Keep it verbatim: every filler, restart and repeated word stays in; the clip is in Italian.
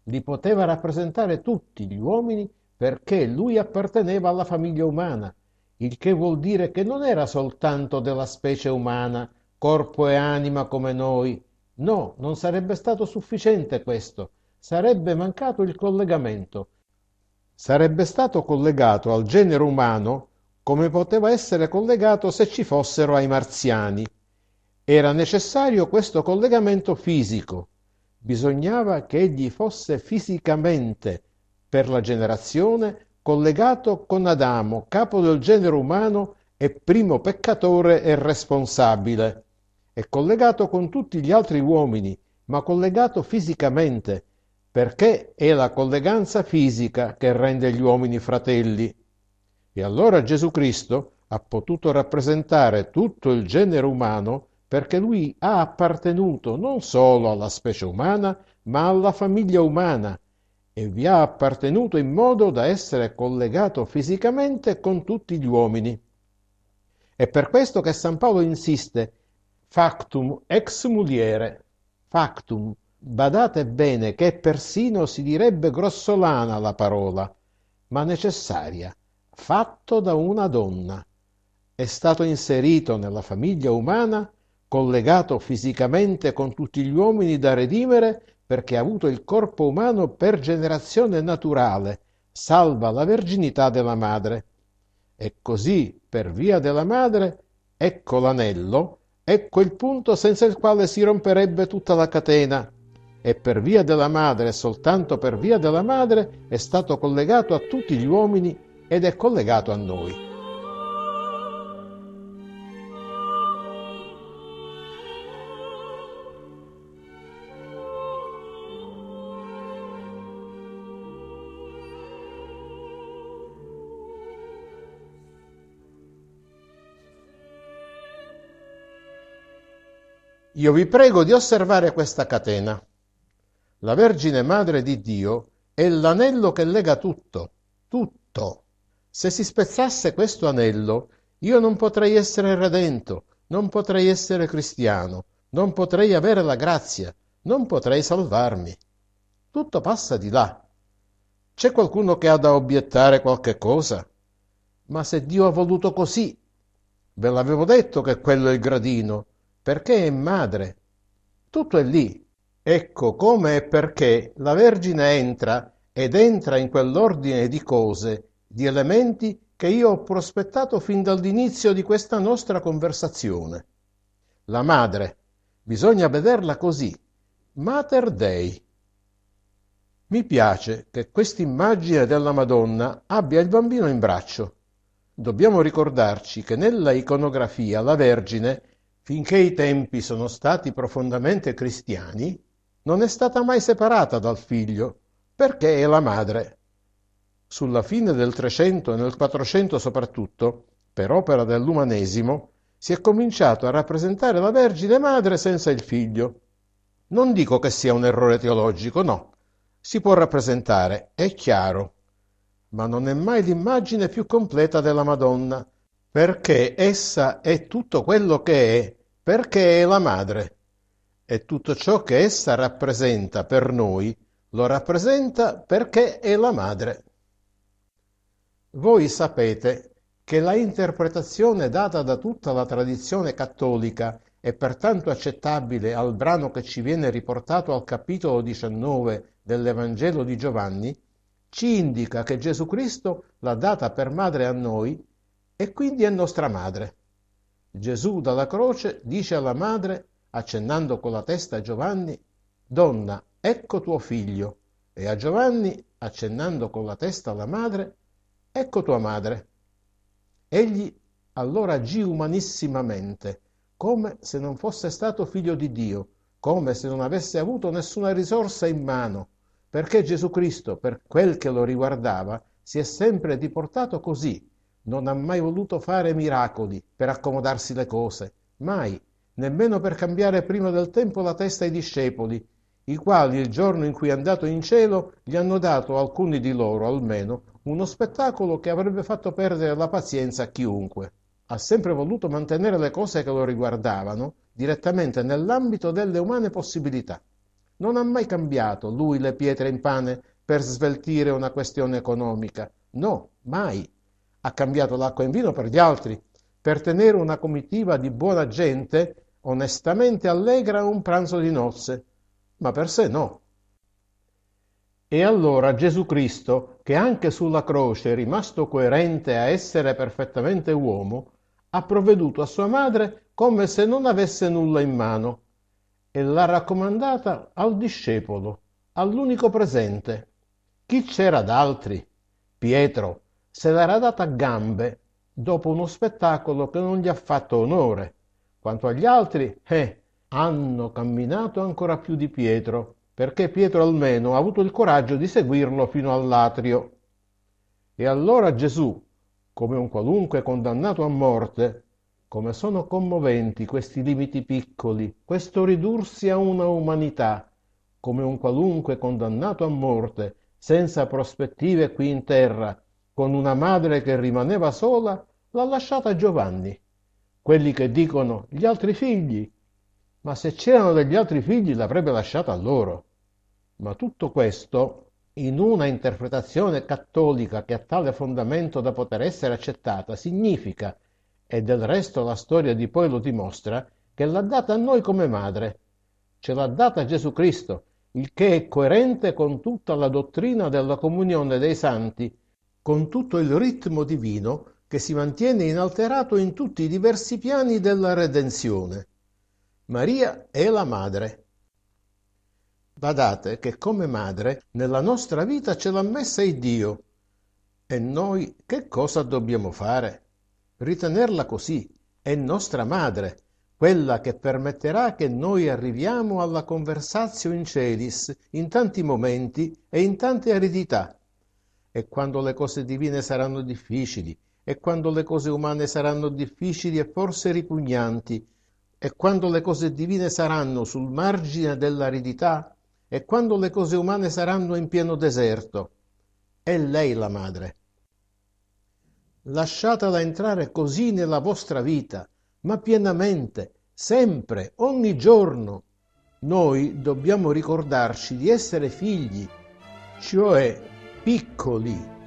li poteva rappresentare tutti gli uomini perché lui apparteneva alla famiglia umana, il che vuol dire che non era soltanto della specie umana, corpo e anima come noi. No, non sarebbe stato sufficiente questo, sarebbe mancato il collegamento. Sarebbe stato collegato al genere umano come poteva essere collegato se ci fossero ai marziani. Era necessario questo collegamento fisico. Bisognava che egli fosse fisicamente, per la generazione, collegato con Adamo, capo del genere umano e primo peccatore e responsabile. È collegato con tutti gli altri uomini, ma collegato fisicamente, perché è la colleganza fisica che rende gli uomini fratelli. E allora Gesù Cristo ha potuto rappresentare tutto il genere umano perché lui ha appartenuto non solo alla specie umana, ma alla famiglia umana e vi ha appartenuto in modo da essere collegato fisicamente con tutti gli uomini. È per questo che San Paolo insiste, factum ex muliere, factum, badate bene che persino si direbbe grossolana la parola, ma necessaria, fatto da una donna. È stato inserito nella famiglia umana, collegato fisicamente con tutti gli uomini da redimere, perché ha avuto il corpo umano per generazione naturale, salva la verginità della madre. E così, per via della madre, ecco l'anello, ecco il punto senza il quale si romperebbe tutta la catena. E per via della madre, soltanto per via della madre, è stato collegato a tutti gli uomini ed è collegato a noi. Io vi prego di osservare questa catena. La Vergine Madre di Dio è l'anello che lega tutto, tutto. Se si spezzasse questo anello, io non potrei essere redento, non potrei essere cristiano, non potrei avere la grazia, non potrei salvarmi. Tutto passa di là. C'è qualcuno che ha da obiettare qualche cosa? Ma se Dio ha voluto così, ve l'avevo detto che quello è il gradino, perché è madre. Tutto è lì. Ecco come e perché la Vergine entra ed entra in quell'ordine di cose, di elementi che io ho prospettato fin dall'inizio di questa nostra conversazione. La madre, bisogna vederla così, Mater Dei. Mi piace che quest'immagine della Madonna abbia il bambino in braccio. Dobbiamo ricordarci che nella iconografia la Vergine, finché i tempi sono stati profondamente cristiani, non è stata mai separata dal figlio, perché è la madre. Sulla fine del Trecento e nel Quattrocento soprattutto, per opera dell'umanesimo, si è cominciato a rappresentare la Vergine Madre senza il figlio. Non dico che sia un errore teologico, no. Si può rappresentare, è chiaro, ma non è mai l'immagine più completa della Madonna, perché essa è tutto quello che è, perché è la madre. E tutto ciò che essa rappresenta per noi, lo rappresenta perché è la madre. Voi sapete che la interpretazione data da tutta la tradizione cattolica e pertanto accettabile al brano che ci viene riportato al capitolo diciannove dell'Evangelo di Giovanni, ci indica che Gesù Cristo l'ha data per madre a noi e quindi è nostra madre. Gesù dalla croce dice alla madre, accennando con la testa a Giovanni, «Donna, ecco tuo figlio», e a Giovanni, accennando con la testa alla madre, «Ecco tua madre». Egli allora agì umanissimamente, come se non fosse stato figlio di Dio, come se non avesse avuto nessuna risorsa in mano, perché Gesù Cristo, per quel che lo riguardava, si è sempre diportato così. Non ha mai voluto fare miracoli per accomodarsi le cose, mai, nemmeno per cambiare prima del tempo la testa ai discepoli, i quali il giorno in cui è andato in cielo gli hanno dato, alcuni di loro almeno, uno spettacolo che avrebbe fatto perdere la pazienza a chiunque. Ha sempre voluto mantenere le cose che lo riguardavano direttamente nell'ambito delle umane possibilità. Non ha mai cambiato lui le pietre in pane per sveltire una questione economica. No, mai. Ha cambiato l'acqua in vino per gli altri, per tenere una comitiva di buona gente onestamente allegra un pranzo di nozze, ma per sé no. E allora Gesù Cristo, che anche sulla croce è rimasto coerente a essere perfettamente uomo, ha provveduto a sua madre come se non avesse nulla in mano e l'ha raccomandata al discepolo, all'unico presente. Chi c'era d'altri? Pietro se l'era data a gambe dopo uno spettacolo che non gli ha fatto onore. Quanto agli altri, eh, hanno camminato ancora più di Pietro, perché Pietro almeno ha avuto il coraggio di seguirlo fino all'atrio. E allora Gesù, come un qualunque condannato a morte, come sono commoventi questi limiti piccoli, questo ridursi a una umanità, come un qualunque condannato a morte, senza prospettive qui in terra, con una madre che rimaneva sola, l'ha lasciata a Giovanni. Quelli che dicono gli altri figli, ma se c'erano degli altri figli l'avrebbe lasciata a loro. Ma tutto questo, in una interpretazione cattolica che ha tale fondamento da poter essere accettata, significa, e del resto la storia di poi lo dimostra, che l'ha data a noi come madre. Ce l'ha data Gesù Cristo, il che è coerente con tutta la dottrina della comunione dei santi, con tutto il ritmo divino che si mantiene inalterato in tutti i diversi piani della redenzione. Maria è la madre. Badate che come madre nella nostra vita ce l'ha messa il Dio. E noi che cosa dobbiamo fare? Ritenerla così, è nostra madre, quella che permetterà che noi arriviamo alla conversatio in celis in tanti momenti e in tante aridità. E quando le cose divine saranno difficili, e quando le cose umane saranno difficili e forse ripugnanti, e quando le cose divine saranno sul margine dell'aridità, e quando le cose umane saranno in pieno deserto, è lei la madre. Lasciatela entrare così nella vostra vita, ma pienamente, sempre, ogni giorno. Noi dobbiamo ricordarci di essere figli, cioè piccoli.